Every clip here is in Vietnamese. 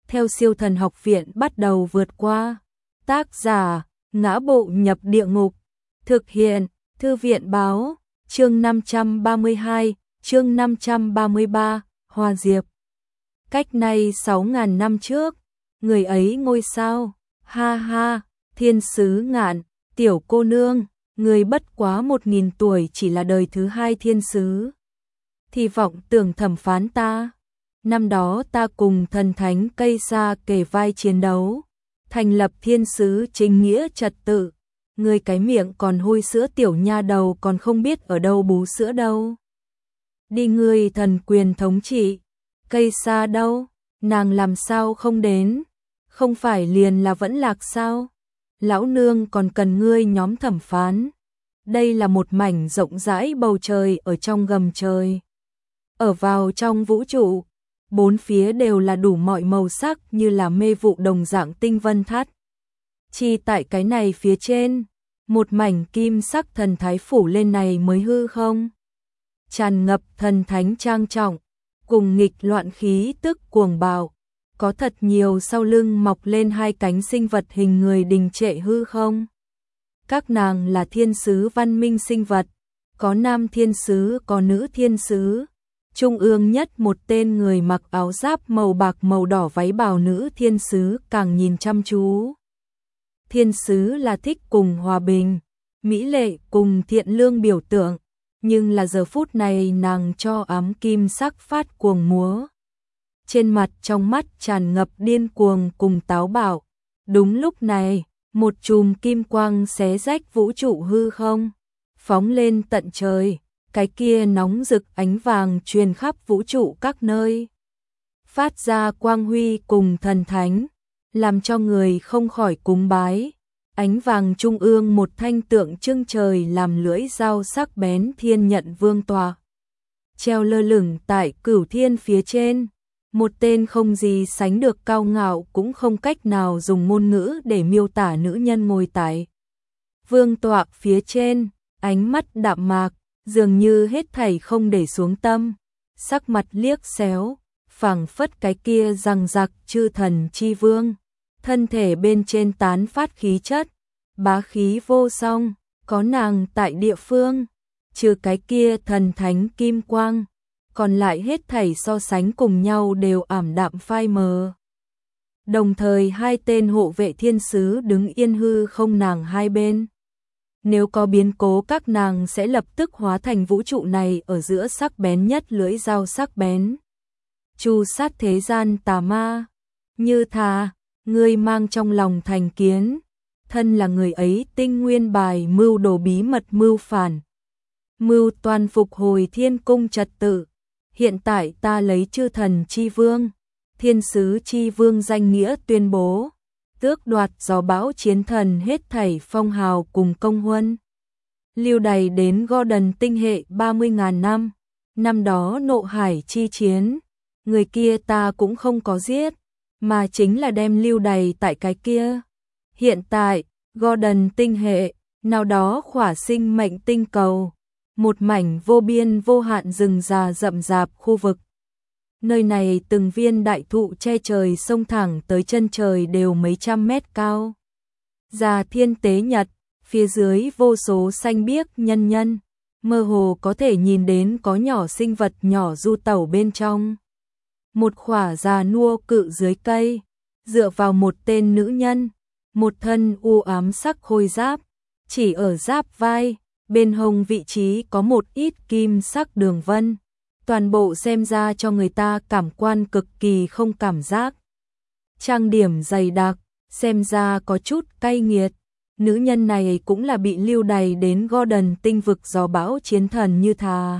theo Siêu Thần Học Viện bắt đầu vượt qua. Tác giả: Ngã Bộ Nhập Địa Ngục. Thực hiện: Thư viện báo. Chương 532, chương 533, Hoa Diệp. Cách nay 6.000 năm trước, người ấy ngôi sao, ha ha, thiên sứ Ngạn, tiểu cô nương, người bất quá 1.000 tuổi chỉ là đời thứ 2 thiên sứ. Thì vọng tưởng thẩm phán ta. Năm đó ta cùng thần thánh Cây Sa kề vai chiến đấu, thành lập thiên sứ chính nghĩa trật tự. Người cái miệng còn hôi sữa tiểu nha đầu còn không biết ở đâu bú sữa đâu. Đi người thần quyền thống trị. Cây Sa đâu? Nàng làm sao không đến? Không phải liền là vẫn lạc sao? Lão nương còn cần ngươi nhóm thẩm phán. Đây là một mảnh rộng rãi bầu trời ở trong gầm trời. Ở vào trong vũ trụ, bốn phía đều là đủ mọi màu sắc như là mê vụ đồng dạng tinh vân thắt. Chỉ tại cái này phía trên, một mảnh kim sắc thần thái phủ lên này mới hư không. Tràn ngập thần thánh trang trọng, cùng nghịch loạn khí tức cuồng bạo, có thật nhiều sau lưng mọc lên hai cánh sinh vật hình người đình trệ hư không. Các nàng là thiên sứ văn minh sinh vật, có nam thiên sứ có nữ thiên sứ. Trung ương nhất một tên người mặc áo giáp màu bạc màu đỏ váy bào nữ thiên sứ càng nhìn chăm chú. Thiên sứ là thích cùng hòa bình, mỹ lệ cùng thiện lương biểu tượng, nhưng là giờ phút này nàng cho ám kim sắc phát cuồng múa. Trên mặt trong mắt tràn ngập điên cuồng cùng táo bạo. Đúng lúc này, một chùm kim quang xé rách vũ trụ hư không, phóng lên tận trời. Cái kia nóng rực ánh vàng truyền khắp vũ trụ các nơi, phát ra quang huy cùng thần thánh, làm cho người không khỏi cúng bái. Ánh vàng trung ương một thanh tượng trưng trời làm lưỡi dao sắc bén thiên nhận vương tọa, treo lơ lửng tại cửu thiên phía trên. Một tên không gì sánh được cao ngạo, cũng không cách nào dùng ngôn ngữ để miêu tả nữ nhân ngồi tại vương tọa phía trên, ánh mắt đạm mạc, dường như hết thảy không để xuống tâm, sắc mặt liếc xéo, phảng phất cái kia rằng giặc chư thần chi vương, thân thể bên trên tán phát khí chất, bá khí vô song, có nàng tại địa phương, trừ cái kia thần thánh kim quang, còn lại hết thảy so sánh cùng nhau đều ảm đạm phai mờ. Đồng thời hai tên hộ vệ thiên sứ đứng yên hư không nàng hai bên. Nếu có biến cố các nàng sẽ lập tức hóa thành vũ trụ này ở giữa sắc bén nhất lưỡi dao sắc bén. Chu sát thế gian tà ma, Như Thà, ngươi mang trong lòng thành kiến, thân là người ấy tinh nguyên bài mưu đồ bí mật mưu phản. Mưu toàn phục hồi thiên cung trật tự, hiện tại ta lấy chư thần chi vương, thiên sứ chi vương danh nghĩa tuyên bố. Tước đoạt gió bão chiến thần hết thảy phong hào cùng công huân. Lưu đày đến Gordon tinh hệ 30.000 năm. Năm đó nộ hải chi chiến, người kia ta cũng không có giết, mà chính là đem lưu đày tại cái kia. Hiện tại, Gordon tinh hệ, nào đó khỏa sinh mệnh tinh cầu, một mảnh vô biên vô hạn rừng già rậm rạp khu vực. Nơi này từng viên đại thụ che trời sông thẳng tới chân trời đều mấy trăm mét cao. Già thiên tế nhật, phía dưới vô số xanh biếc nhân nhân, mơ hồ có thể nhìn đến có nhỏ sinh vật nhỏ du tẩu bên trong. Một khỏa già nua cự dưới cây, dựa vào một tên nữ nhân, một thân u ám sắc khôi giáp, chỉ ở giáp vai, bên hông vị trí có một ít kim sắc đường vân. Toàn bộ xem ra cho người ta cảm quan cực kỳ không cảm giác. Trang điểm dày đặc, xem ra có chút cay nghiệt. Nữ nhân này cũng là bị lưu đày đến Gordon tinh vực gió bão chiến thần Như Thà.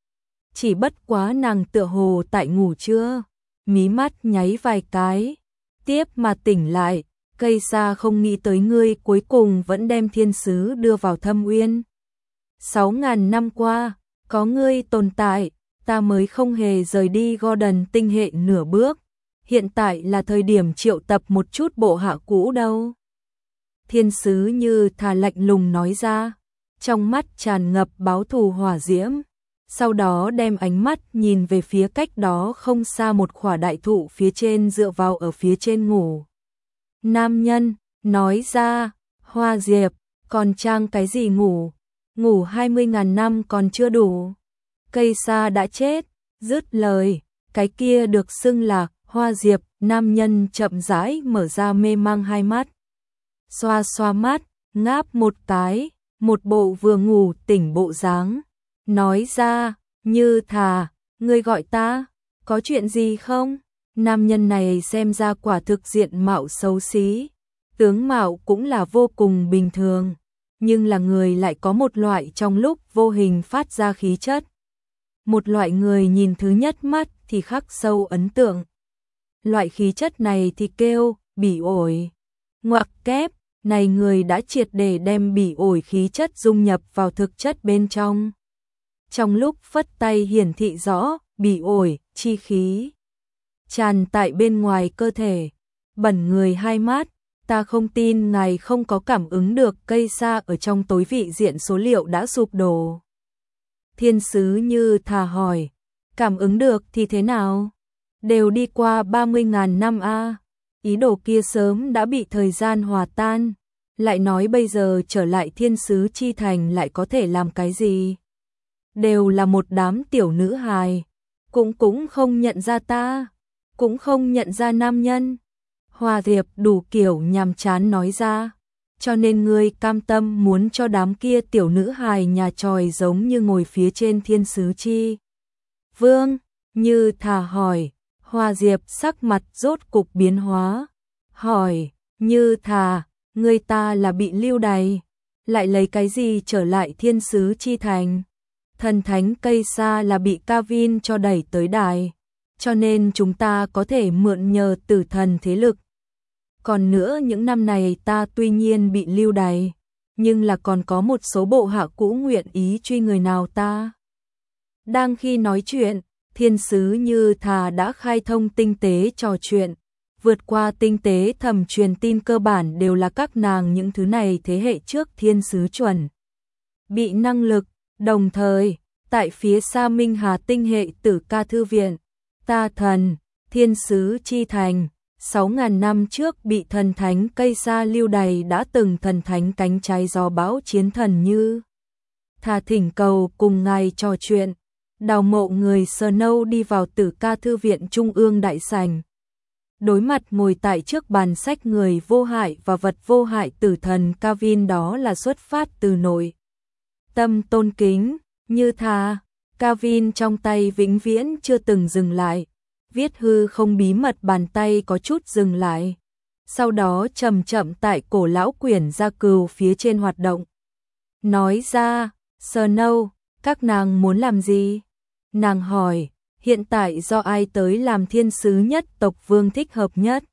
Chỉ bất quá nàng tựa hồ tại ngủ trưa, mí mắt nháy vài cái, tiếp mà tỉnh lại. Cây Sa không nghĩ tới ngươi cuối cùng vẫn đem thiên sứ đưa vào thâm uyên. 6.000 năm qua, có ngươi tồn tại, ta mới không hề rời đi Gordon tinh hệ nửa bước. Hiện tại là thời điểm triệu tập một chút bộ hạ cũ đâu. Thiên sứ Như Thà lạnh lùng nói ra, trong mắt tràn ngập báo thù hỏa diễm. sau đó đem ánh mắt nhìn về phía cách đó không xa một khỏa đại thụ phía trên dựa vào ở phía trên ngủ. Nam nhân, nói ra, Hoa Diệp, còn trang cái gì ngủ, ngủ 20.000 năm còn chưa đủ. Cây sa đã chết, dứt lời, cái kia được xưng là Hoa Diệp, nam nhân chậm rãi mở ra mê mang hai mắt. Xoa xoa mắt, ngáp một cái, một bộ vừa ngủ tỉnh bộ dáng. Nói ra, Như Thà, ngươi gọi ta, có chuyện gì không? Nam nhân này xem ra quả thực diện mạo xấu xí, tướng mạo cũng là vô cùng bình thường, nhưng là người lại có một loại trong lúc vô hình phát ra khí chất. Một loại người nhìn thứ nhất mắt thì khắc sâu ấn tượng. Loại khí chất này thì kêu bỉ ổi. Ngoặc kép, này người đã triệt để đem bỉ ổi khí chất dung nhập vào thực chất bên trong. Trong lúc phất tay hiển thị rõ bỉ ổi, chi khí tràn tại bên ngoài cơ thể, bẩn người hai mắt, ta không tin ngài không có cảm ứng được cây sa ở trong tối vị diện số liệu đã sụp đổ. Thiên sứ Như Thà hỏi, cảm ứng được thì thế nào? Đều đi qua 30.000 năm a, ý đồ kia sớm đã bị thời gian hòa tan, lại nói bây giờ trở lại thiên sứ chi thành lại có thể làm cái gì? Đều là một đám tiểu nữ hài, cũng không nhận ra ta, cũng không nhận ra nam nhân. Hoa Diệp đủ kiểu nhàm chán nói ra, cho nên ngươi cam tâm muốn cho đám kia tiểu nữ hài nhà tròi giống như ngồi phía trên thiên sứ chi vương. Như Thà hỏi. Hoa Diệp sắc mặt rốt cục biến hóa, hỏi, Như Thà, ngươi ta là bị lưu đày, lại lấy cái gì trở lại thiên sứ chi thành? Thần thánh cây sa là bị Kavin cho đẩy tới đài, cho nên chúng ta có thể mượn nhờ tử thần thế lực. Còn nữa những năm này ta tuy nhiên bị lưu đày, nhưng là còn có một số bộ hạ cũ nguyện ý truy người nào ta. Đang khi nói chuyện, thiên sứ Như Thà đã khai thông tinh tế trò chuyện, vượt qua tinh tế thẩm truyền tin cơ bản đều là các nàng những thứ này thế hệ trước thiên sứ chuẩn bị năng lực, đồng thời, tại phía xa Minh Hà tinh hệ Tử Ca thư viện, ta thần, thiên sứ chi thành, 6.000 năm trước bị thần thánh cây sa lưu đày đã từng thần thánh cánh trái gió bão chiến thần Như Thà thỉnh cầu cùng ngài trò chuyện. Đào mộ người Snow đi vào Tử Ca thư viện trung ương đại sảnh. Đối mặt ngồi tại trước bàn sách người vô hại và vật vô hại tử thần Kavin, đó là xuất phát từ nội tâm tôn kính. Như Thà, Kavin trong tay vĩnh viễn chưa từng dừng lại, viết hư không bí mật bàn tay có chút dừng lại, sau đó chậm chậm tại cổ lão quyển gia cừu phía trên hoạt động. Nói ra, Snow, các nàng muốn làm gì? Nàng hỏi, hiện tại do ai tới làm thiên sứ nhất tộc vương thích hợp nhất?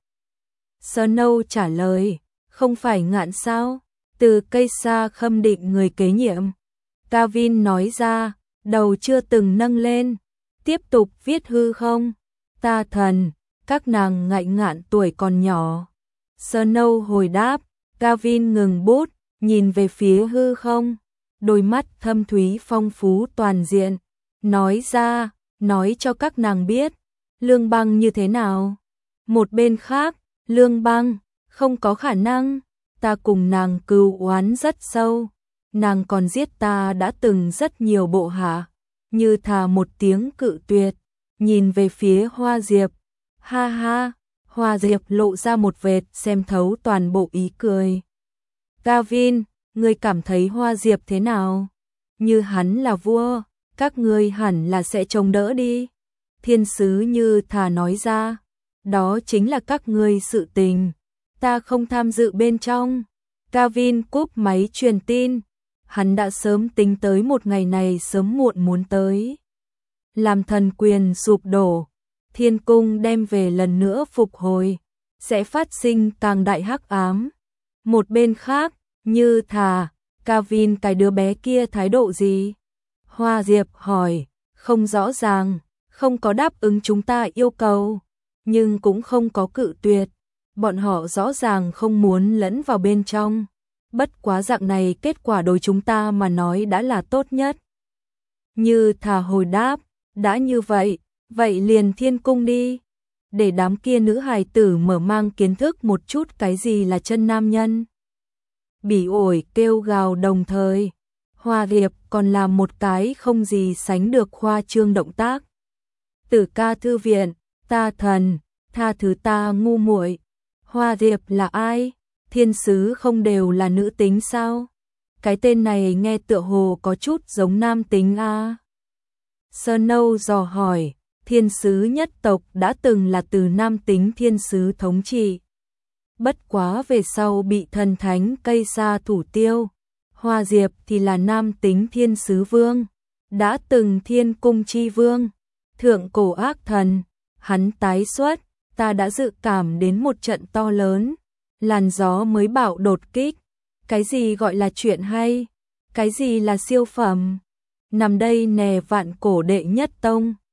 Snow trả lời, không phải Ngạn sao? Từ cây sa khâm định người kế nhiệm. Kavin nói ra, đầu chưa từng nâng lên, tiếp tục viết hư không? Ta thần, các nàng ngại Ngạn tuổi còn nhỏ. Snow hồi đáp, Kavin ngừng bút, nhìn về phía hư không, đôi mắt thâm thúy phong phú toàn diện. Nói ra, nói cho các nàng biết, Lương Băng như thế nào. Một bên khác, Lương Băng, không có khả năng, ta cùng nàng cừu oán rất sâu, nàng còn giết ta đã từng rất nhiều bộ hạ. Như Thà một tiếng cự tuyệt, nhìn về phía Hoa Diệp, ha ha. Hoa Diệp lộ ra một vệt xem thấu toàn bộ ý cười. Kavin, ngươi cảm thấy Hoa Diệp thế nào? Như hắn là vua, các ngươi hẳn là sẽ chống đỡ đi. Thiên sứ Như Thà nói ra, đó chính là các ngươi sự tình, ta không tham dự bên trong. Kavin cúp máy truyền tin, hắn đã sớm tính tới một ngày này sớm muộn muốn tới. Làm thần quyền sụp đổ, thiên cung đem về lần nữa phục hồi, sẽ phát sinh càng đại hắc ám. Một bên khác, Như Thà, Kavin cái đứa bé kia thái độ gì? Hoa Diệp hỏi, không rõ ràng, không có đáp ứng chúng ta yêu cầu, nhưng cũng không có cự tuyệt. Bọn họ rõ ràng không muốn lẫn vào bên trong. Bất quá dạng này kết quả đối chúng ta mà nói đã là tốt nhất. Như thả hồi đáp, đã như vậy, vậy liền thiên cung đi. Để đám kia nữ hài tử mở mang kiến thức một chút cái gì là chân nam nhân. Bỉ ổi kêu gào đồng thời. Hoa Diệp còn làm một cái không gì sánh được khoa trương động tác. Tử ca thư viện, ta thần, tha thứ ta ngu muội. Hoa Diệp là ai? Thiên sứ không đều là nữ tính sao? Cái tên này nghe tựa hồ có chút giống nam tính a. Sơn Nâu dò hỏi, thiên sứ nhất tộc đã từng là từ nam tính thiên sứ thống trị. Bất quá về sau bị thần thánh cây sa thủ tiêu. Hoa Diệp thì là nam tính thiên sứ vương, đã từng thiên cung chi vương, thượng cổ ác thần, hắn tái xuất, ta đã dự cảm đến một trận to lớn, làn gió mới bạo đột kích, cái gì gọi là chuyện hay, cái gì là siêu phẩm, nằm đây nè vạn cổ đệ nhất tông.